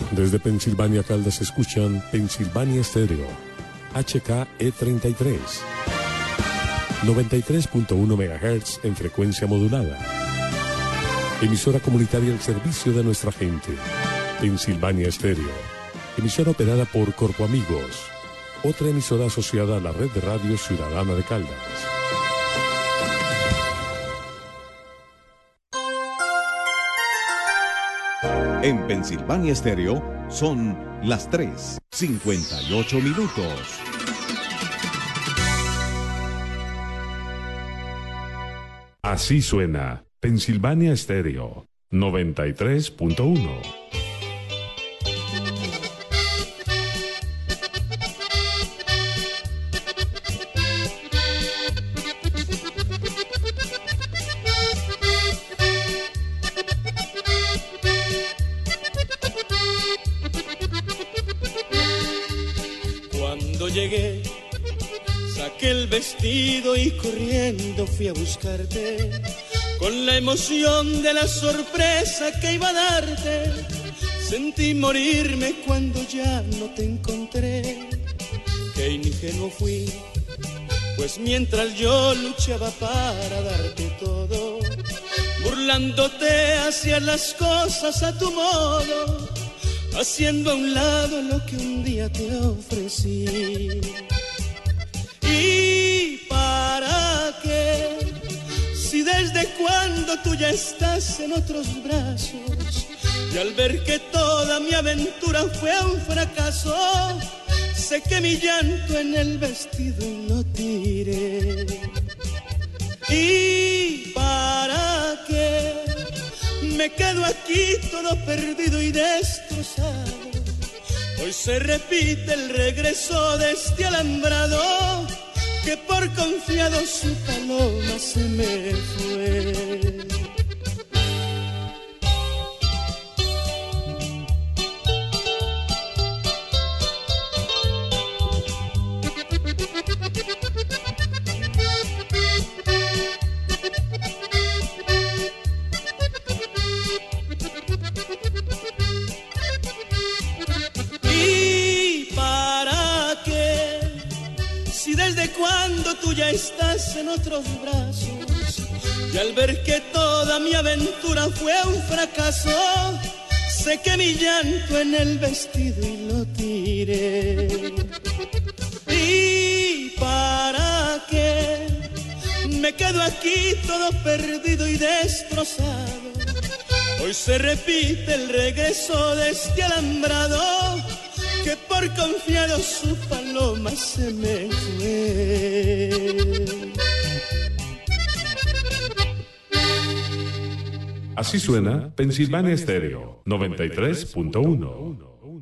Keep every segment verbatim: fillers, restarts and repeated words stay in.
Desde Pensilvania, Caldas, escuchan Pensilvania Estéreo, H K E treinta y tres, noventa y tres punto uno megahertz en frecuencia modulada. Emisora comunitaria al servicio de nuestra gente. Pensilvania Estéreo, emisora operada por Corpo Amigos, otra emisora asociada a la red de radio ciudadana de Caldas. En Pensilvania Estéreo son las tres, cincuenta y ocho minutos. Así suena Pensilvania Estéreo, noventa y tres punto uno. Llegué, saqué el vestido y corriendo fui a buscarte, con la emoción de la sorpresa que iba a darte. Sentí morirme cuando ya no te encontré, qué ingenuo fui, pues mientras yo luchaba para darte todo, burlándote hacías las cosas a tu modo, haciendo a un lado lo que un día te ofrecí. ¿Y para qué? Si desde cuando tú ya estás en otros brazos, y al ver que toda mi aventura fue un fracaso, sequé mi llanto en el vestido y lo tiré. ¿Y para qué? Me quedo aquí todo perdido y destrozado. Hoy se repite el regreso de este alambrado, que por confiado su paloma se me fue. Cuando tú ya estás en otros brazos, y al ver que toda mi aventura fue un fracaso, sequé mi llanto en el vestido y lo tiré. ¿Y para qué? Me quedo aquí todo perdido y destrozado. Hoy se repite el regreso de este alambrado, que por confiado su paloma se me fue. Así suena Pensilvania Estéreo, noventa y tres punto uno.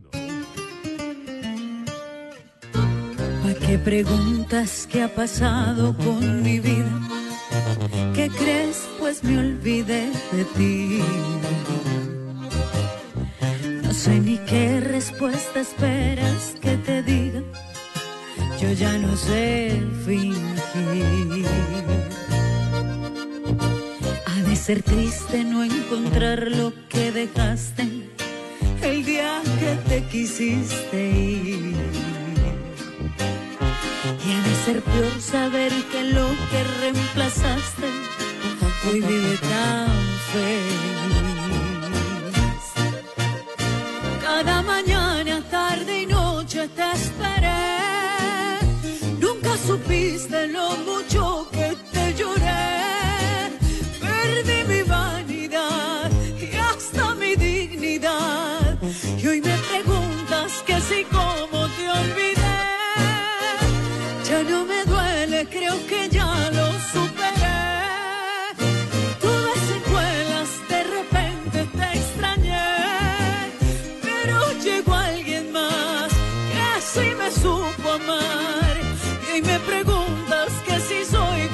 ¿Para qué preguntas qué ha pasado con mi vida? ¿Qué crees? Pues me olvidé de ti. No sé ni qué respuesta esperas que te diga. Yo ya no sé fingir. Ha de ser triste no encontrar lo que dejaste el día que te quisiste ir. Y ha de ser peor saber que lo que reemplazaste hoy vive tan feliz. Cada mañana, tarde y noche te esperé. Nunca supiste lo mucho que te lloré. Perdí mi vanidad y hasta mi dignidad. Y hoy me preguntas que si cómo te olvidé. Ya no me duele, creo que ya lo superé. Tuve secuelas, de repente te extrañé. Pero llegó alguien más que así me supo amar. Y me preguntas que si soy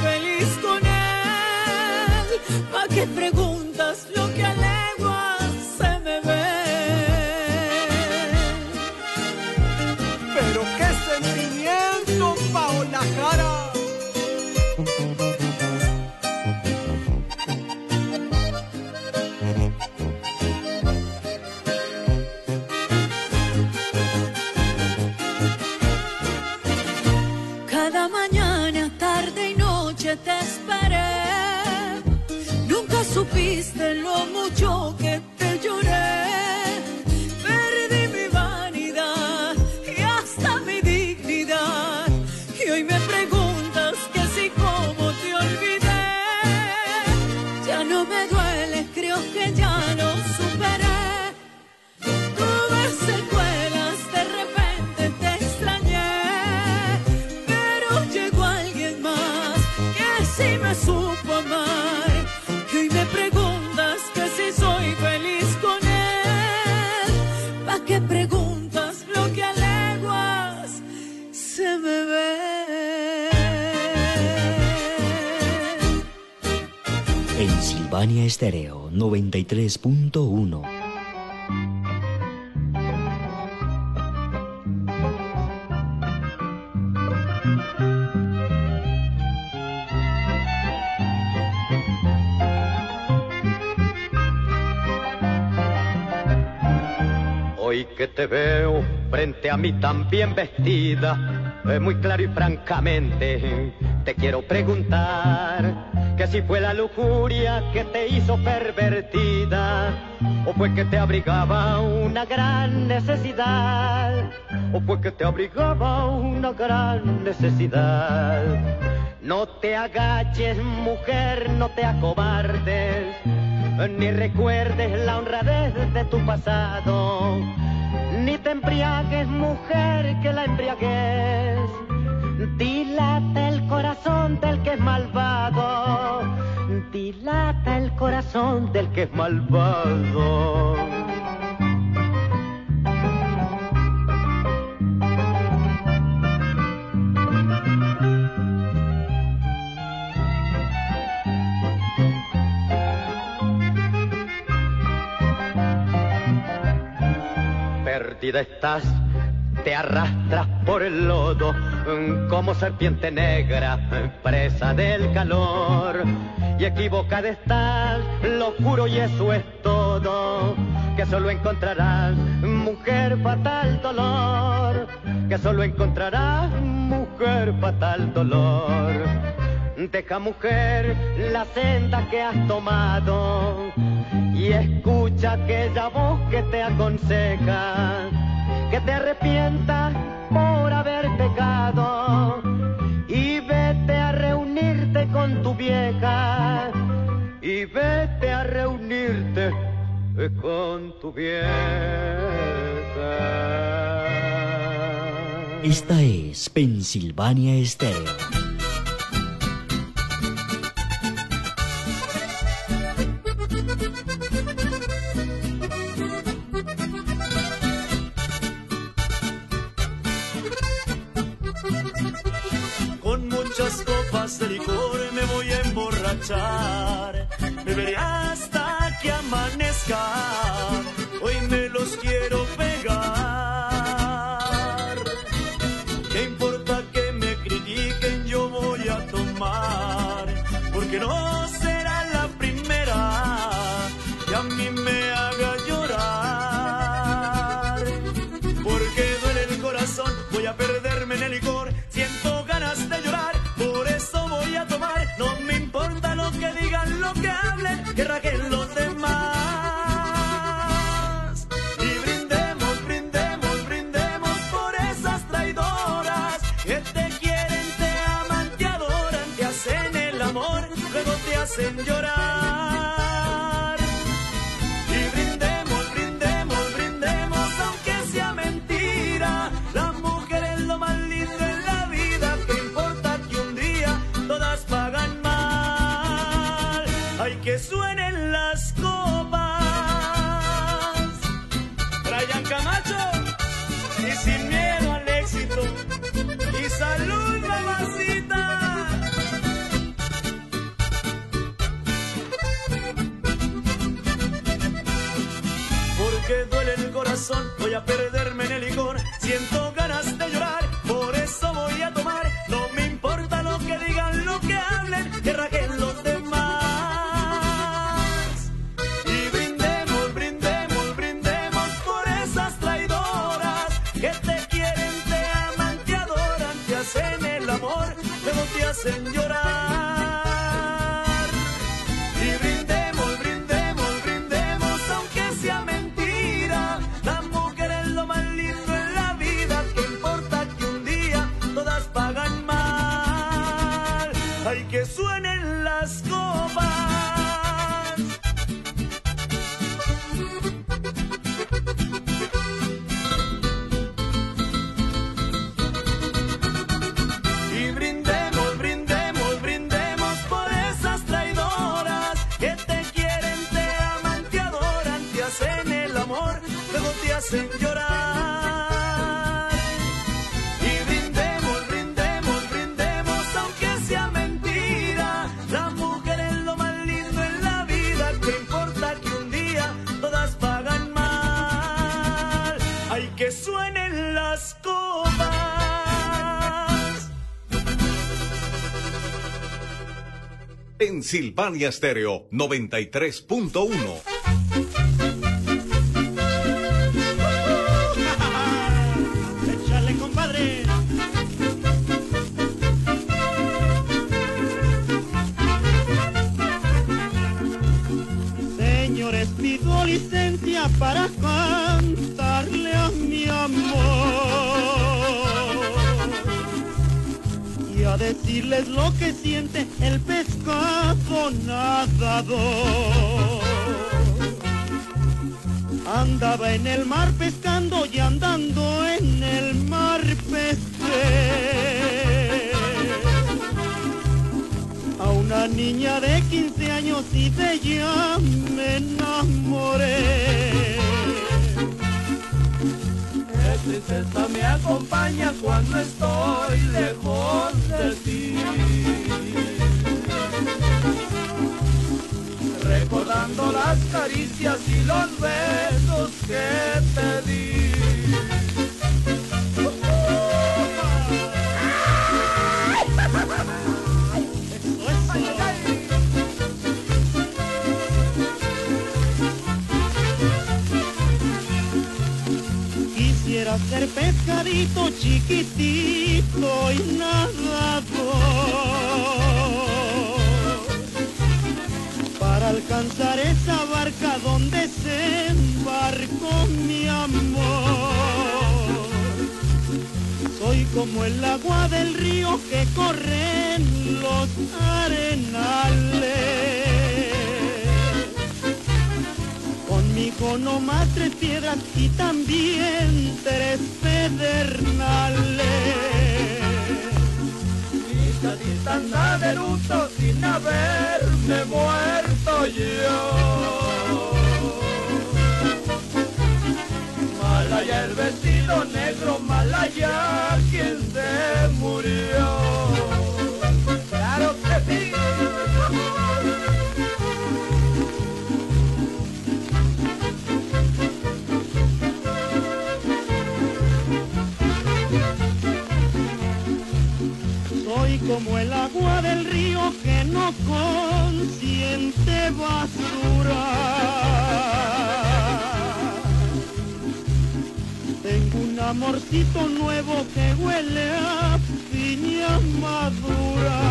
supiste lo mucho que te lloré. Perdí mi vanidad y hasta mi dignidad. Y hoy me preguntas que si cómo te olvidé. Ya no me duele, creo que ya lo superé. Tuve secuelas, de repente te extrañé. Pero llegó alguien más que sí me supo amar. Y hoy me preguntas que si soy feliz con él. ¿Pa' qué preguntas lo que a leguas se me ve? En Silvania Estéreo noventa y tres punto uno. Hoy que te veo frente a mí tan bien vestida, eh, muy claro y francamente te quiero preguntar que si fue la lujuria que te hizo pervertida, o fue que te abrigaba una gran necesidad, o fue que te abrigaba una gran necesidad. No te agaches, mujer, no te acobardes, ni recuerdes la honradez de tu pasado, ni te embriagues, mujer, que la embriaguez dilata el corazón del que es malvado, dilata el corazón del que es malvado. Perdida estás, te arrastras por el lodo como serpiente negra, presa del calor. Y equivocada estás, lo juro y eso es todo, que solo encontrarás, mujer, fatal dolor, que solo encontrarás, mujer, fatal dolor. Deja, mujer, la senda que has tomado y escucha aquella voz que te aconseja que te arrepientas por haber pecado y vete a reunirte con tu vieja, y vete a reunirte con tu vieja. Esta es Pensilvania Estéreo. Con muchas copas de licor me voy a emborrachar, beberé hasta que amanezca, hoy me los quiero pegar. ¿Qué importa que me critiquen? Yo voy a tomar, porque no será la primera que a mí me haga llorar. Porque duele el corazón, voy a perderme en el licor, siento ganas de llorar, por eso voy a tomar. No me importa lo que digan, lo que hablen, que raquen los demás. Y brindemos, brindemos, brindemos por esas traidoras que te quieren, te aman, te adoran, te hacen el amor, luego te hacen llorar. Y brindemos, brindemos, brindemos, aunque sea mentira, la mujer es lo más lindo en la vida, que importa que un día todas pagan mal. Hay que suenen las copas, Brian Camacho, y sin miedo al éxito, y salud, mamacita. Porque duele el corazón, voy a perderme en el licor, siento ganas de llorar, por eso voy a tomar. No me importa lo que digan, lo que hablen, que raquen los demás. Y brindemos, brindemos, brindemos por esas traidoras que te quieren, te aman, te adoran, te hacen el amor, luego te hacen llorar. Y brindemos, brindemos, hacen llorar. Y brindemos, brindemos, brindemos, aunque sea mentira. La mujer es lo más lindo en la vida, que importa que un día todas pagan mal. Hay que suenen las copas. Pensilvania Estéreo noventa y tres punto uno. Échale, compadre. Señores, pido licencia para cantarle a mi amor y a decirles lo que siente el pescado nadador. Andaba en el mar pescando y andando en el mar pesqué a una niña de quince años y de ella me enamoré. Tristeza me acompaña cuando estoy lejos de ti, recordando las caricias y los besos que te di. Quisiera ser pescadito chiquitito y nadador para alcanzar esa barca donde se embarcó mi amor. Soy como el agua del río que corre en los arenales. Conmigo no más tres piedras y también tres pedernales. Y casi anda de luto sin haberme muerto yo. Malaya el vestido negro, malaya quien se murió. Claro que sí. Soy como el agua del río que no consiente basura. Tengo un amorcito nuevo que huele a piña madura.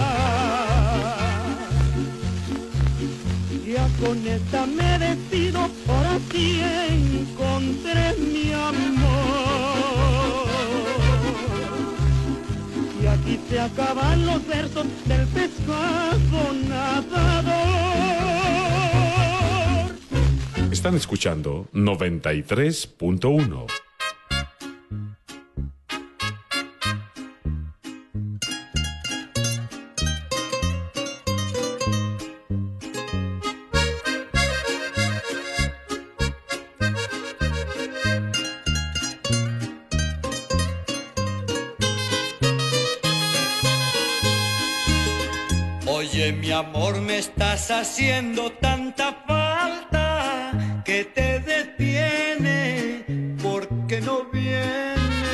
Ya con esta me despido, por así encontré mi amor. Y aquí se acaban los versos del pescado nadador. Están escuchando noventa y tres punto uno. Oye, mi amor, me estás haciendo tanta falta que te detiene porque no vienes.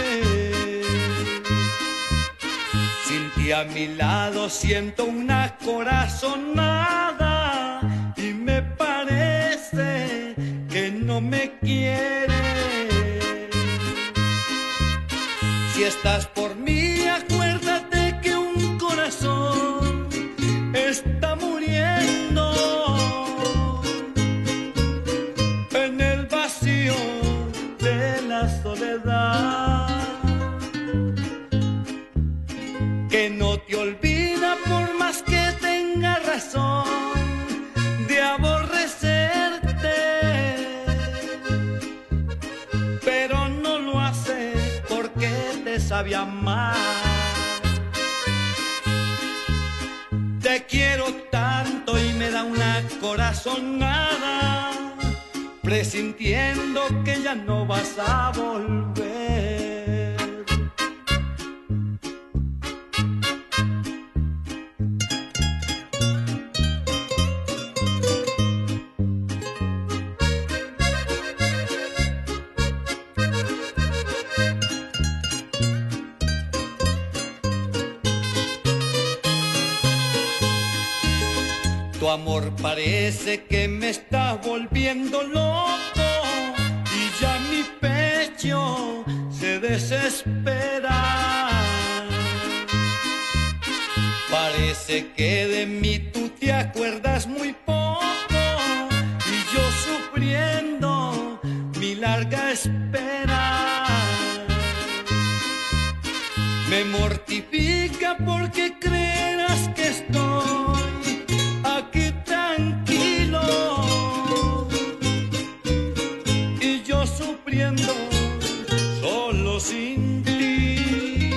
Sin ti a mi lado siento una corazonada y me parece que no me quieres. Si estás por mí, acuérdate que un corazón está muriendo en el vacío de la soledad, que no te olvida por más que tenga razón de aborrecerte, pero no lo hace porque te sabe amar. Te quiero tanto y me da una corazonada presintiendo que ya no vas a volver. Tu amor parece que me está volviendo loco y ya mi pecho se desespera. Parece que de mí tú te acuerdas muy poco y yo sufriendo mi larga espera. Me mortifica porque creerás que estoy aquí tranquilo y yo sufriendo solo sin ti.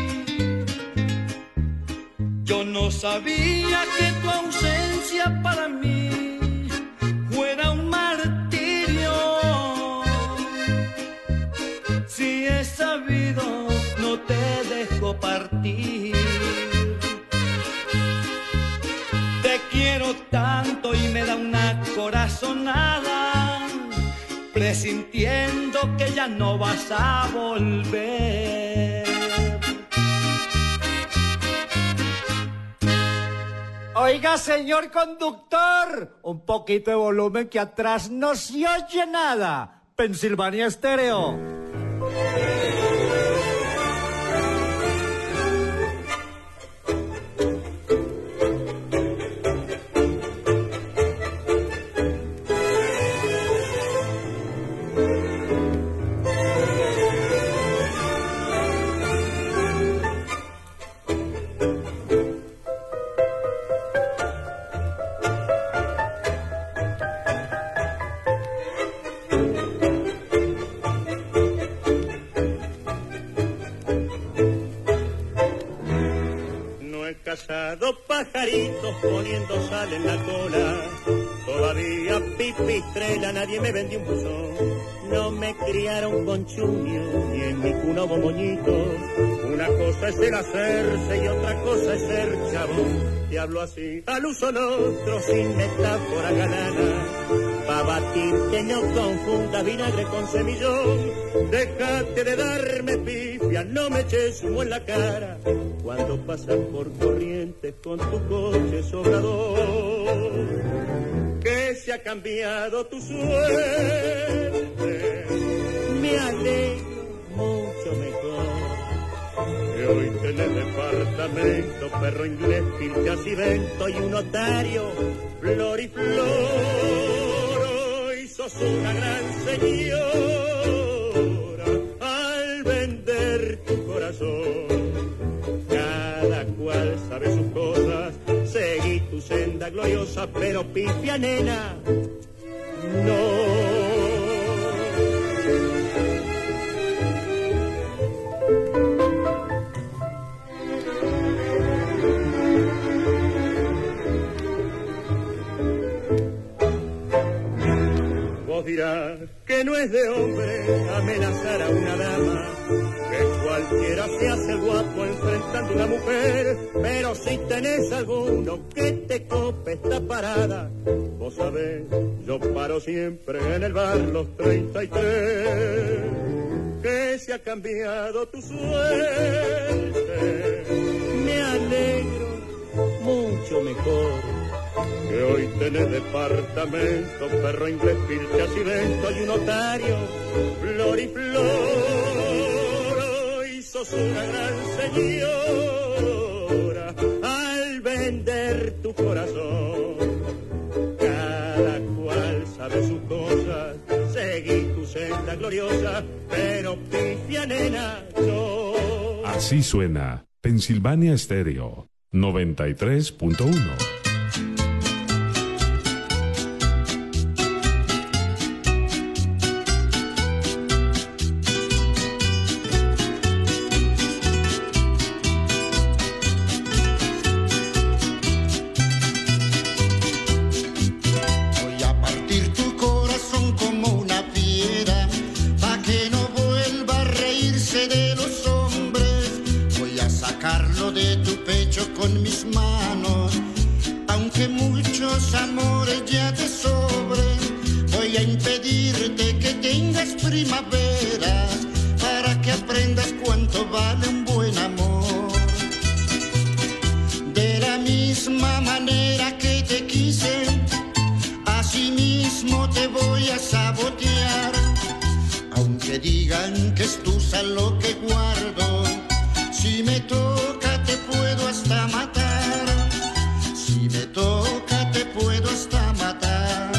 Yo no sabía que tu ausencia para mí fuera un martirio. Si he sabido, no te dejo partir. Te quiero tanto y me da una corazonada, presintiendo que ya no vas a volver. Oiga, señor conductor, un poquito de volumen que atrás no se oye nada. Pensilvania Estéreo. Cazado pajaritos poniendo sal en la cola, todavía pipistrela, nadie me vendió un buzón. No me criaron con chuño, ni en mi cuna hubo moñitos. Una cosa es el hacerse y otra cosa es ser chabón. Te hablo así, al uso otro, sin metáfora galana, pa' batir que no confunda vinagre con semillón. Déjate de darme pifia, no me eches humo en la cara cuando pasas por Corrientes con tu coche sobrador. Que se ha cambiado tu suerte, me alegro mucho mejor. Que hoy tenés departamento, perro inglés, pilchas y vento y un notario, flor y flor. Hoy sos una gran señora al vender tu corazón. Cada cual sabe sus cosas, seguí tu senda gloriosa, pero pifia nena, no. Vos dirás que no es de hombre amenazar a una dama, que cualquiera se hace guapo enfrentando a una mujer, pero si tenés alguno que te cope esta parada, vos sabés, yo paro siempre en el bar Los treinta y tres. Que se ha cambiado tu suerte, me alegro mucho mejor. Que hoy tenés departamento, perro inglés, pilchas y vento y un notario, flor y flor. Hoy sos una gran señora al vender tu corazón. Cada cual sabe sus cosas, seguí tu senda gloriosa, pero pifia nena yo. Así suena Pensilvania Estéreo noventa y tres punto uno. Voy a partir tu corazón como una primavera, para que aprendas cuánto vale un buen amor. De la misma manera que te quise, así mismo te voy a sabotear. Aunque digan que es tusa lo que guardo, si me toca te puedo hasta matar. Si me toca te puedo hasta matar.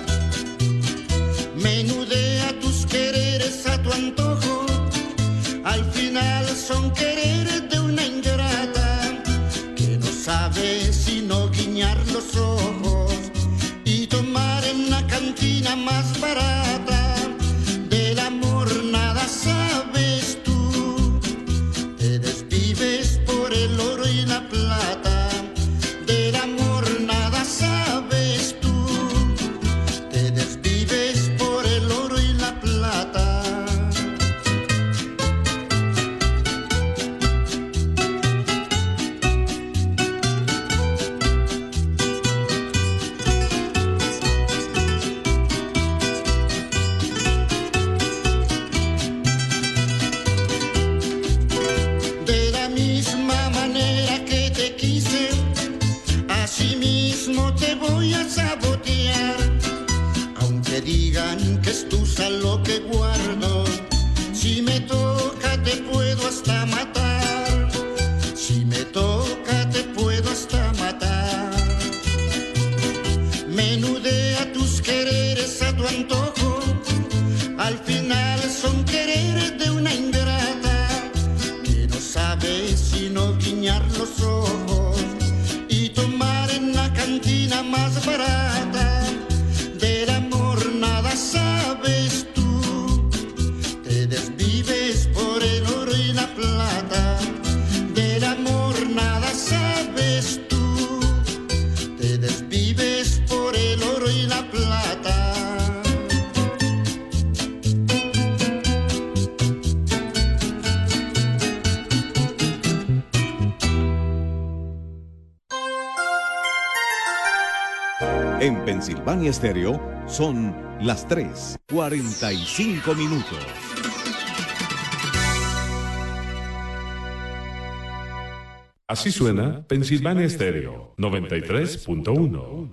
Menudea tus quereres a tu antojo, al final son quereres de una ingrata que no sabe sino guiñar los ojos y tomar en la cantina más barata. Del amor nada sabes tú, te desvives por el oro y la plata. Del amor nada sabes tú, te desvives por el oro y la plata. De la misma manera que te quise, así mismo te voy a sabotear. Aunque digan que es tusa lo que guardo, si me toca te puedo hasta matar. Si me toca te puedo hasta matar. Menudea tus quereres a tu antojo, al final son quereres de una ingrata que no sabe sino guiñar los ojos y tomar en la cantina más barata. Del amor nada sabes tú, te desvives por el oro y la plata. Del amor nada sabes tú, te desvives por el oro y la plata. En Pensilvania Estéreo son las tres, cuarenta y cinco minutos. Así suena Pensilvania Estéreo noventa y tres punto uno.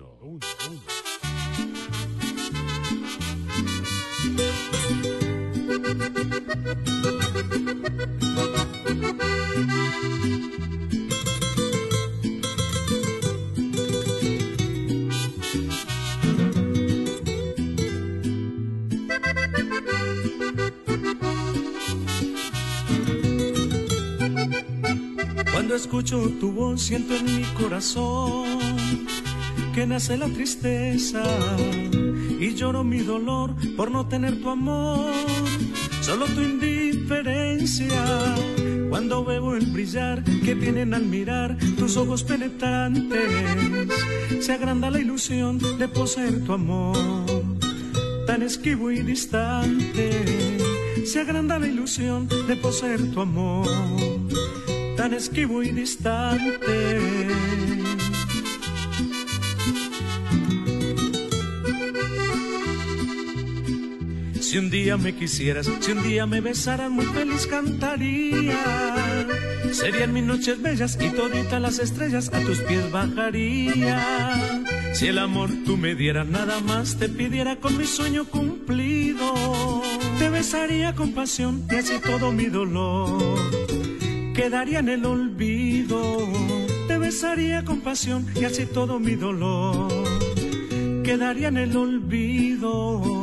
Cuando escucho tu voz siento en mi corazón que nace la tristeza y lloro mi dolor por no tener tu amor, solo tu indiferencia. Cuando veo el brillar que tienen al mirar tus ojos penetrantes, se agranda la ilusión de poseer tu amor, tan esquivo y distante. Se agranda la ilusión de poseer tu amor, tan esquivo y distante. Si un día me quisieras, si un día me besaras, muy feliz cantaría. Serían mis noches bellas y toditas las estrellas a tus pies bajaría. Si el amor tú me dieras, nada más te pidiera con mi sueño cumplido. Te besaría con pasión y así todo mi dolor quedaría en el olvido. Te besaría con pasión y así todo mi dolor quedaría en el olvido.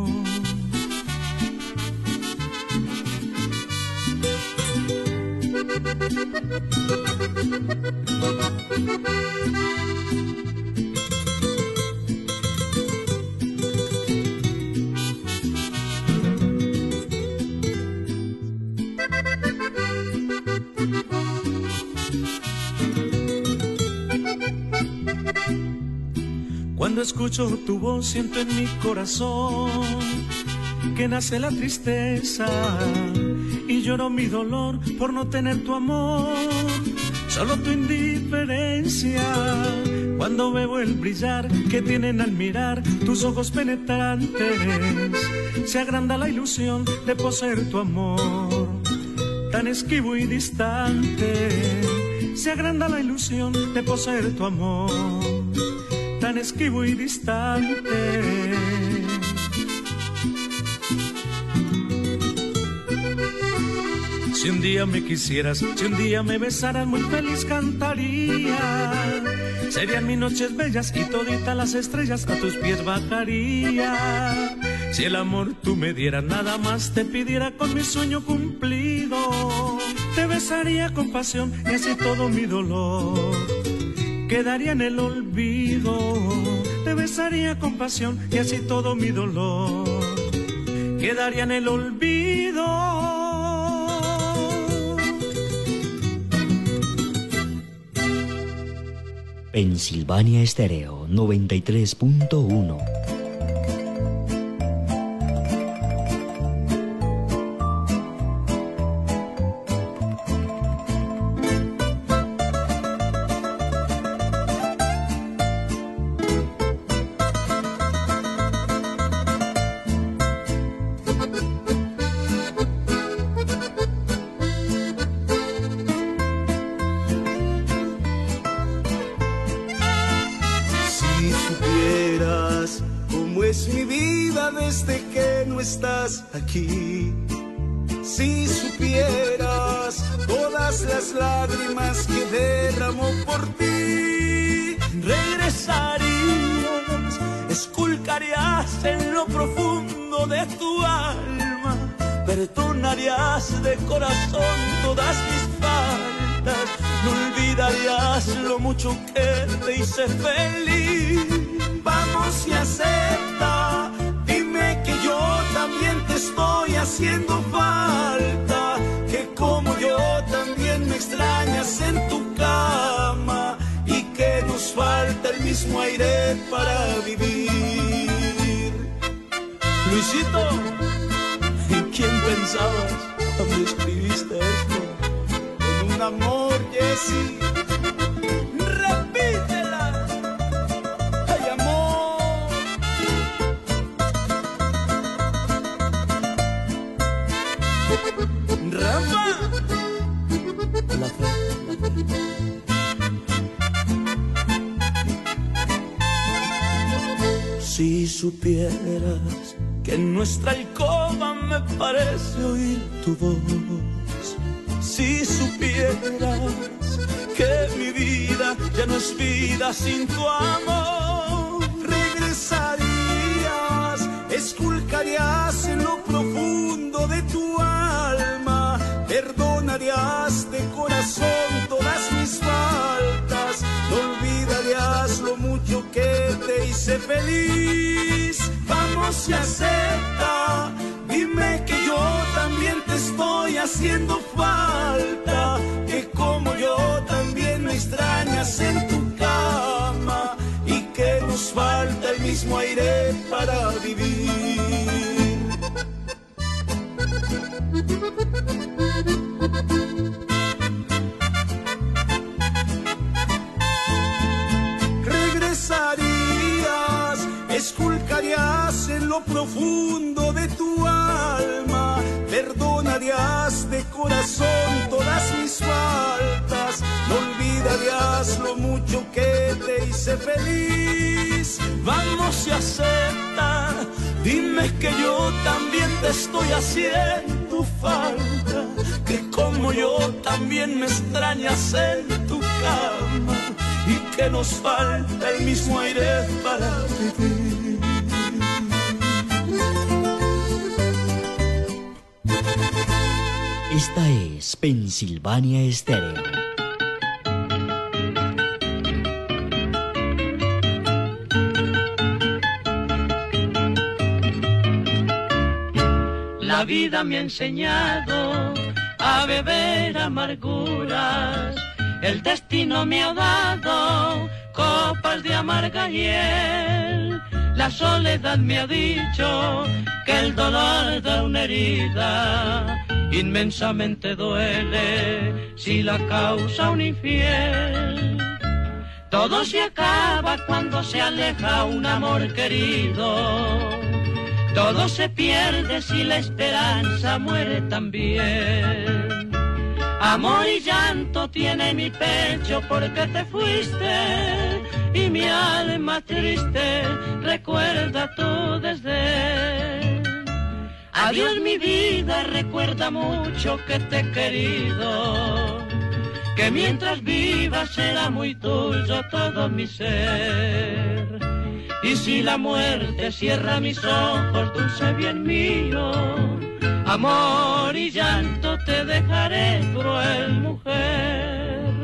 Cuando escucho tu voz siento en mi corazón que nace la tristeza y lloro mi dolor por no tener tu amor. solo tu indiferencia. Cuando veo el brillar que tienen al mirar tus ojos penetrantes, se agranda la ilusión de poseer tu amor, tan esquivo y distante. Se agranda la ilusión de poseer tu amor, tan esquivo y distante. Si un día me quisieras, si un día me besaras, muy feliz cantaría. Serían mis noches bellas y toditas las estrellas a tus pies bajaría. Si el amor tú me dieras, nada más te pidiera con mi sueño cumplido. Te besaría con pasión y así todo mi dolor quedaría en el olvido. Te besaría con pasión y así todo mi dolor quedaría en el olvido. Pensilvania Estéreo noventa y tres punto uno. Aquí, si supieras todas las lágrimas que derramó por ti, regresarías, esculcarías en lo profundo de tu alma, perdonarías de corazón todas mis faltas, no olvidarías lo mucho que te hice feliz. Vamos y acepta, dime que yo también te estoy haciendo falta, que como yo también me extrañas en tu cama y que nos falta el mismo aire para vivir. Luisito, ¿en quién pensabas cuando escribiste esto? En un amor, Jessy. Repítela. Ay, amor. Rafa. La fe, la fe. Si supieras que en nuestra alcoba me parece oír tu voz, si supieras que mi vida ya no es vida sin tu amor, regresarías, esculcarías en lo profundo de tu alma, perdonarías de corazón todas mis faltas, no olvidarías lo mucho que te hice feliz. Vamos y acepta, dime que yo también te estoy haciendo falta, que como yo también me extrañas en tu cama y que nos falta el mismo aire para vivir. Regresarías, esculcarías en lo profundo de tu alma, perdonarías de corazón todas mis faltas, no olvidarías lo mucho que te hice feliz. Vamos y acepta, dime que yo también te estoy haciendo falta, que como yo también me extrañas en tu cama y que nos falta el mismo aire para vivir. Esta es Pensilvania Estéreo. La vida me ha enseñado a beber amarguras, el destino me ha dado copas de amarga hiel, la soledad me ha dicho que el dolor da una herida inmensamente duele si la causa un infiel. Todo se acaba cuando se aleja un amor querido. Todo se pierde si la esperanza muere también. Amor y llanto tiene mi pecho porque te fuiste, y mi alma triste recuerda tu desdén. Adiós mi vida, recuerda mucho que te he querido, que mientras viva será muy tuyo todo mi ser. Y si la muerte cierra mis ojos, dulce bien mío, amor y llanto te dejaré, cruel mujer.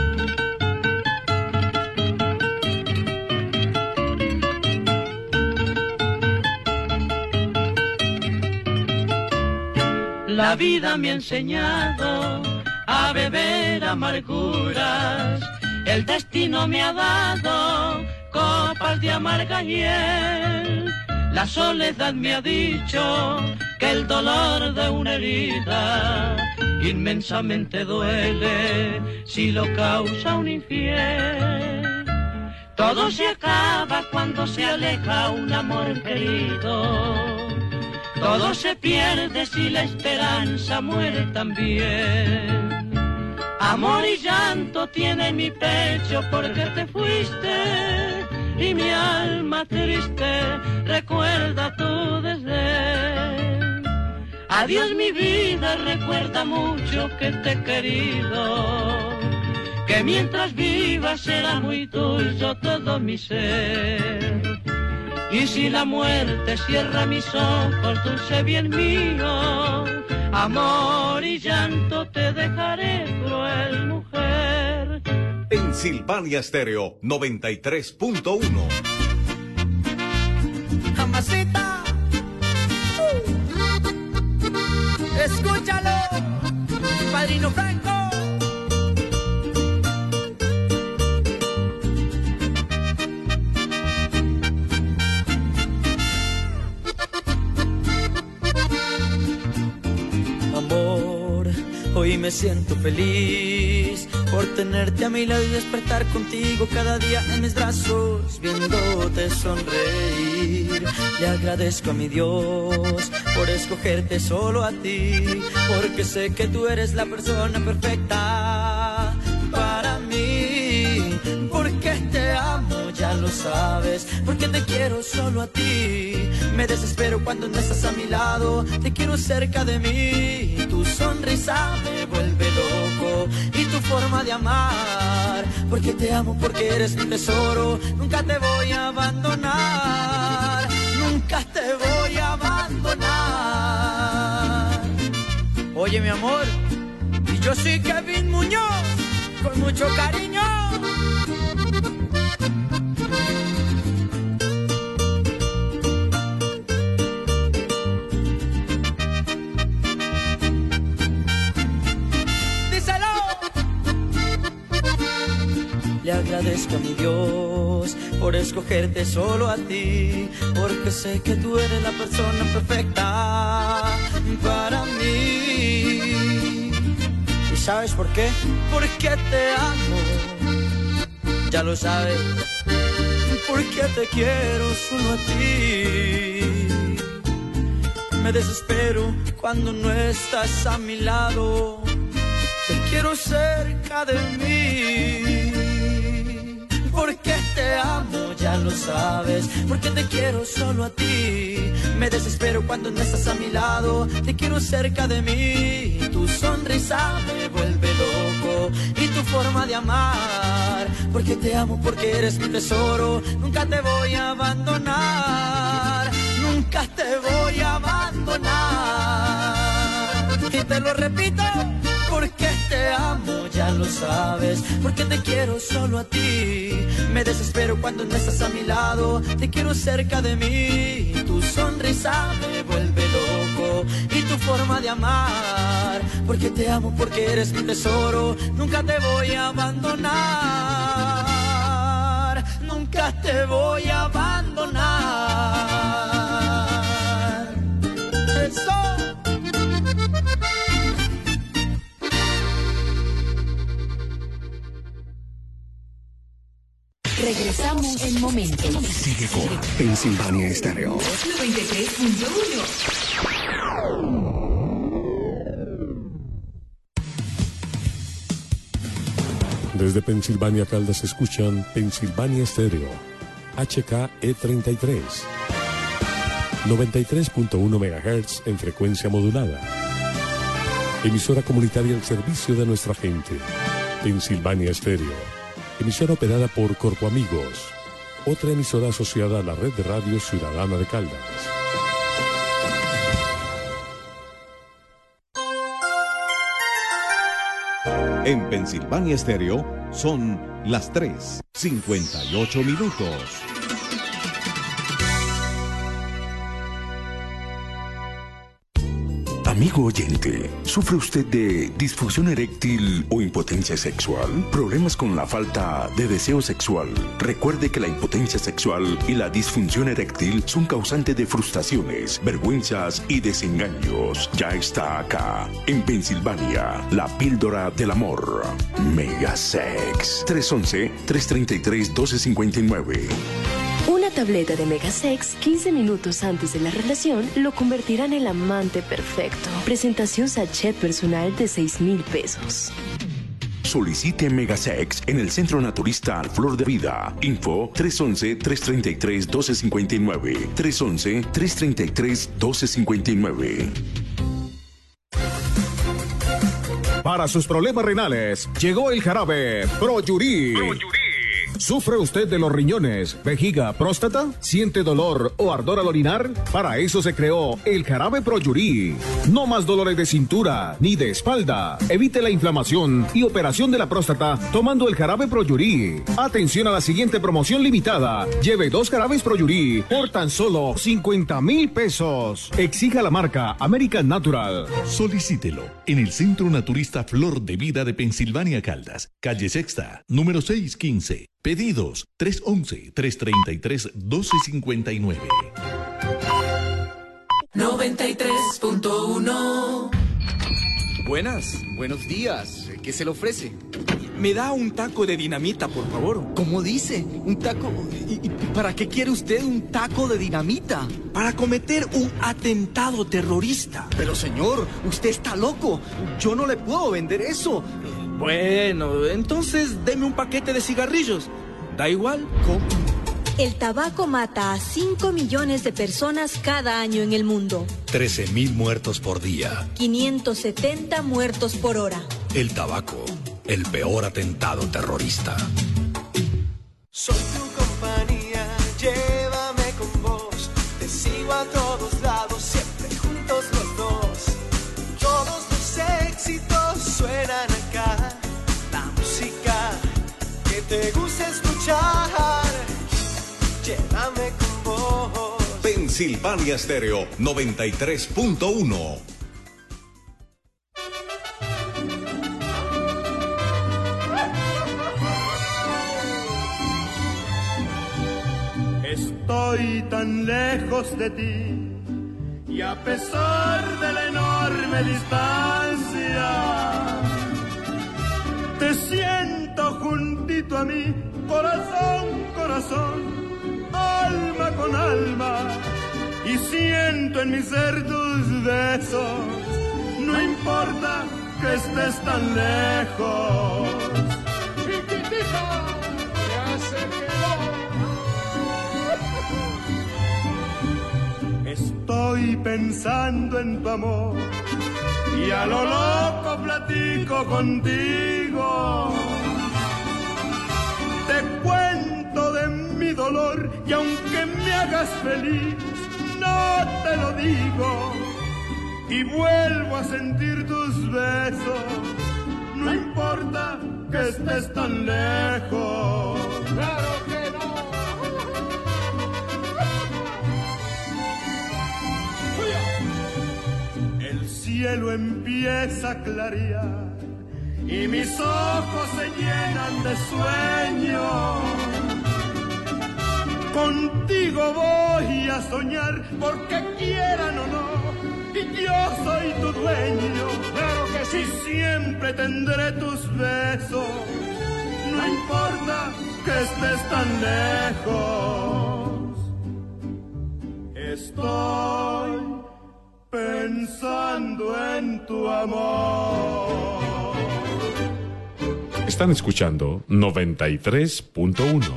La vida me ha enseñado a beber amarguras, el destino me ha dado copas de amarga hiel. La soledad me ha dicho que el dolor de una herida inmensamente duele si lo causa un infiel. Todo se acaba cuando se aleja un amor querido. Todo se pierde si la esperanza muere también. Amor y llanto tiene mi pecho porque te fuiste, y mi alma triste recuerda tu desdén. Adiós mi vida, recuerda mucho que te he querido, que mientras viva será muy tuyo todo mi ser. Y si la muerte cierra mis ojos, dulce bien mío, amor y llanto te dejaré, cruel mujer. Pensilvania Estéreo noventa y tres punto uno. Mamacita, uh. Escúchalo, Padrino Franco. Hoy me siento feliz por tenerte a mi lado y despertar contigo cada día en mis brazos, viéndote sonreír. Le agradezco a mi Dios por escogerte solo a ti, porque sé que tú eres la persona perfecta para mí. Porque te amo, ya lo sabes, porque te quiero solo a ti. Me desespero cuando no estás a mi lado, te quiero cerca de mí. Tu sonrisa me vuelve loco y tu forma de amar. Porque te amo, porque eres mi tesoro, nunca te voy a abandonar. Nunca te voy a abandonar. Oye mi amor, y yo soy Kevin Muñoz, con mucho cariño. Le agradezco a mi Dios por escogerte solo a ti, porque sé que tú eres la persona perfecta para mí. ¿Y sabes por qué? Porque te amo, ya lo sabes, porque te quiero solo a ti. Me desespero cuando no estás a mi lado, te quiero cerca de mí. Porque te amo, ya lo sabes, porque te quiero solo a ti. Me desespero cuando no estás a mi lado, te quiero cerca de mí. Tu sonrisa me vuelve loco y tu forma de amar. Porque te amo, porque eres mi tesoro, nunca te voy a abandonar. Nunca te voy a abandonar. Y te lo repito, porque te amo, ya lo sabes, porque te quiero solo a ti. Me desespero cuando no estás a mi lado, te quiero cerca de mí. Tu sonrisa me vuelve loco y tu forma de amar. Porque te amo, porque eres mi tesoro, nunca te voy a abandonar. Nunca te voy a abandonar. Eso. Regresamos en momentos. Sigue con Pensilvania Estéreo noventa y tres punto uno. Desde Pensilvania, Caldas, escuchan Pensilvania Estéreo, H K E treinta y tres, noventa y tres punto uno megahertz en frecuencia modulada. Emisora comunitaria al servicio de nuestra gente. Pensilvania Estéreo, emisora operada por Corpo Amigos, otra emisora asociada a la red de radio ciudadana de Caldas. En Pensilvania Estéreo son las tres, cincuenta y ocho minutos. Amigo oyente, ¿sufre usted de disfunción eréctil o impotencia sexual? ¿Problemas con la falta de deseo sexual? Recuerde que la impotencia sexual y la disfunción eréctil son causantes de frustraciones, vergüenzas y desengaños. Ya está acá, en Pensilvania, la píldora del amor. Megasex. tres once, tres treinta y tres, doce cincuenta y nueve. Una tableta de Megasex quince minutos antes de la relación lo convertirá en el amante perfecto. Presentación sachet personal de seis mil pesos. Solicite Megasex en el Centro Naturista Flor de Vida. Info tres once, tres treinta y tres, doce cincuenta y nueve. tres once, tres treinta y tres, doce cincuenta y nueve. Para sus problemas renales, llegó el jarabe Proyurí. ¿Sufre usted de los riñones, vejiga, próstata? ¿Siente dolor o ardor al orinar? Para eso se creó el jarabe Proyurí. No más dolores de cintura ni de espalda. Evite la inflamación y operación de la próstata tomando el jarabe Proyurí. Atención a la siguiente promoción limitada. Lleve dos jarabes Proyurí por tan solo cincuenta mil pesos. Exija la marca American Natural. Solicítelo en el Centro Naturista Flor de Vida de Pensilvania, Caldas, calle Sexta, número seiscientos quince. Pedidos tres once, tres treinta y tres, doce cincuenta y nueve. noventa y tres punto uno. Buenas, buenos días. ¿Qué se le ofrece? Me da un taco de dinamita, por favor. ¿Cómo dice? ¿Un taco? ¿Y, y para qué quiere usted un taco de dinamita? Para cometer un atentado terrorista. Pero señor, usted está loco. Yo no le puedo vender eso. Bueno, entonces deme un paquete de cigarrillos. Da igual. ¿Cómo? El tabaco mata a cinco millones de personas cada año en el mundo. trece mil muertos por día. quinientos setenta muertos por hora. El tabaco, el peor atentado terrorista. Soy tu compañía, llévame con vos. Te sigo a todos lados, siempre juntos los dos. Todos los éxitos suenan acá. La música que te gusta escuchar. Llévame con vos. Pensilvania Estéreo noventa y tres punto uno. Estoy tan lejos de ti y a pesar de la enorme distancia, te siento juntito a mí, corazón, corazón, alma con alma, y siento en mi ser tus besos, no importa que estés tan lejos. Chiquitita, ya se quedó. Estoy pensando en tu amor y a lo loco platico contigo. Te cuento de mi dolor y aunque me hagas feliz, no te lo digo. Y vuelvo a sentir tus besos, no importa que estés tan lejos. Claro que no. El cielo empieza a clarear y mis ojos se llenan de sueño. Contigo voy a soñar porque quieran o no, y yo soy tu dueño. Claro que sí, siempre tendré tus besos, no importa que estés tan lejos. Estoy pensando en tu amor. Están escuchando noventa y tres punto uno.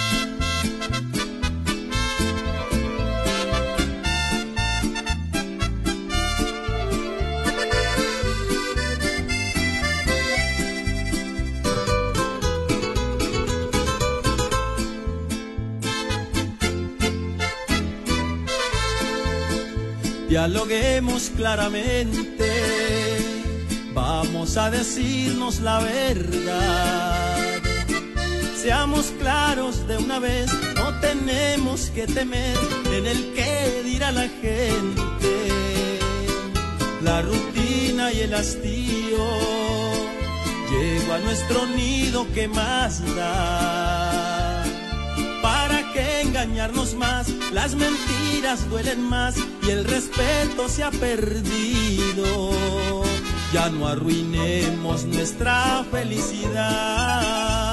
Dialoguemos claramente, vamos a decirnos la verdad. Seamos claros de una vez, no tenemos que temer en el qué dirá la gente. La rutina y el hastío llegó a nuestro nido, ¿qué más da? ¿Para qué engañarnos más? Las mentiras duelen más y el respeto se ha perdido. Ya no arruinemos nuestra felicidad.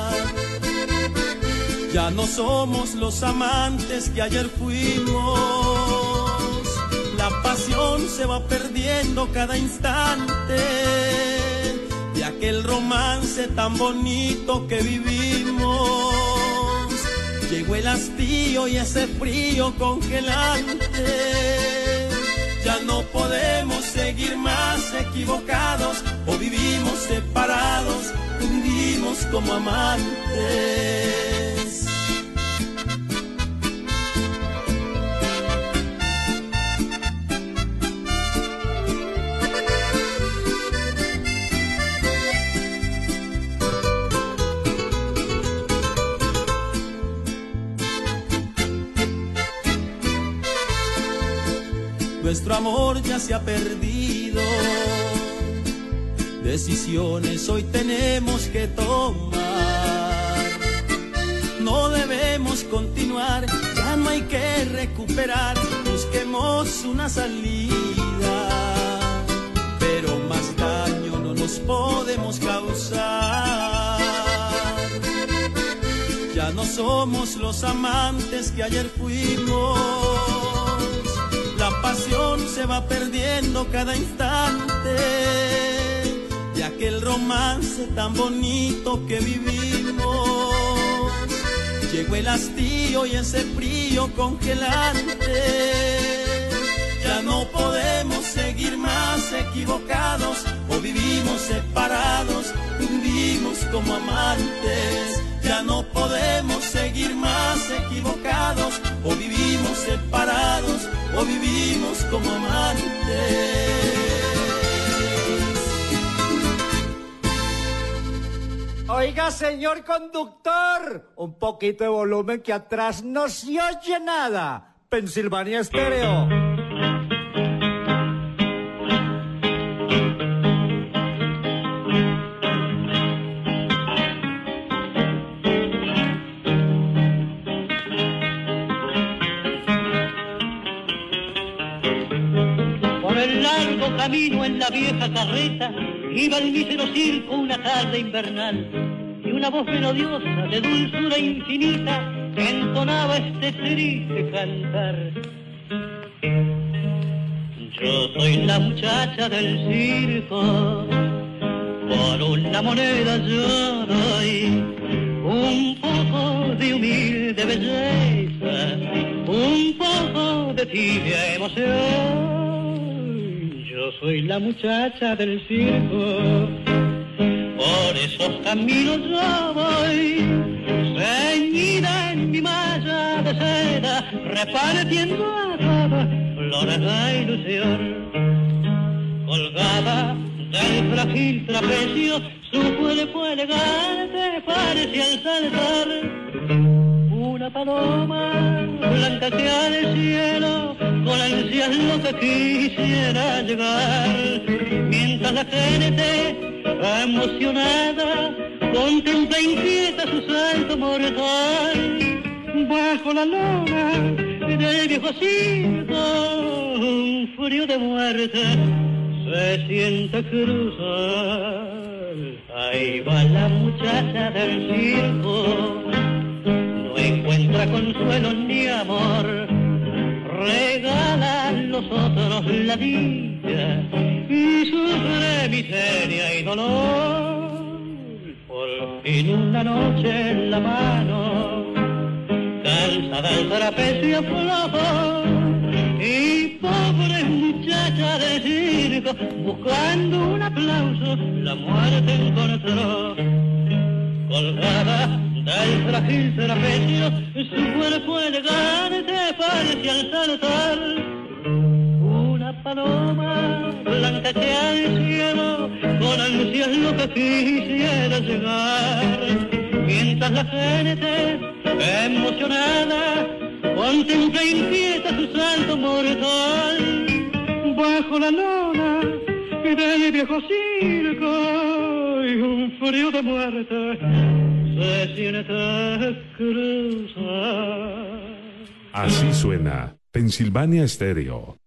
Ya no somos los amantes que ayer fuimos. La pasión se va perdiendo cada instante de aquel romance tan bonito que vivimos. Llegó el hastío y ese frío congelante. Ya no podemos seguir más equivocados, o vivimos separados, hundimos como amantes. Nuestro amor ya se ha perdido. Decisiones hoy tenemos que tomar. No debemos continuar, ya no hay que recuperar. Busquemos una salida, pero más daño no nos podemos causar. Ya no somos los amantes que ayer fuimos. La pasión se va perdiendo cada instante de aquel romance tan bonito que vivimos. Llegó el hastío y ese frío congelante. Ya no podemos seguir más equivocados, o vivimos separados, hundimos como amantes. Ya no podemos seguir más equivocados, o vivimos separados, o vivimos como amantes. Oiga, señor conductor, un poquito de volumen que atrás no se oye nada. Pensilvania Estéreo. Camino en la vieja carreta, iba el mísero circo una tarde invernal, y una voz melodiosa de dulzura infinita entonaba este triste cantar. Yo soy la muchacha del circo, por una moneda yo doy un poco de humilde belleza, un poco de tibia emoción. Yo soy la muchacha del circo, por esos caminos yo voy, ceñida en mi malla de seda, repartiendo a todos flores de ilusión. Colgada del frágil trapecio, su cuerpo elegante parecía al saltar una paloma blanca que al cielo con ansias lo que quisiera llegar, mientras la gente emocionada contempla inquieta su salto mortal. Bajo la lona del viejo circo un frío de muerte se siente cruzar. Ahí va la muchacha del circo, no encuentra consuelo ni amor, regala a los otros la dicha y sufre miseria y dolor. Por fin una noche en la mano, cansada el trapecio flojo, y pobre muchacha de circo, buscando un aplauso, la muerte encontró. Colgada del frágil trapecio, su cuerpo elegante parece al saltar. Una paloma blanca que al cielo, con ansias lo que quisiera llegar. Mientras la gente, emocionada, contempla inquieta su salto mortal. Bajo la lona del viejo circo y un frío de muerte se siente cruzar. Así suena Pensilvania Estéreo.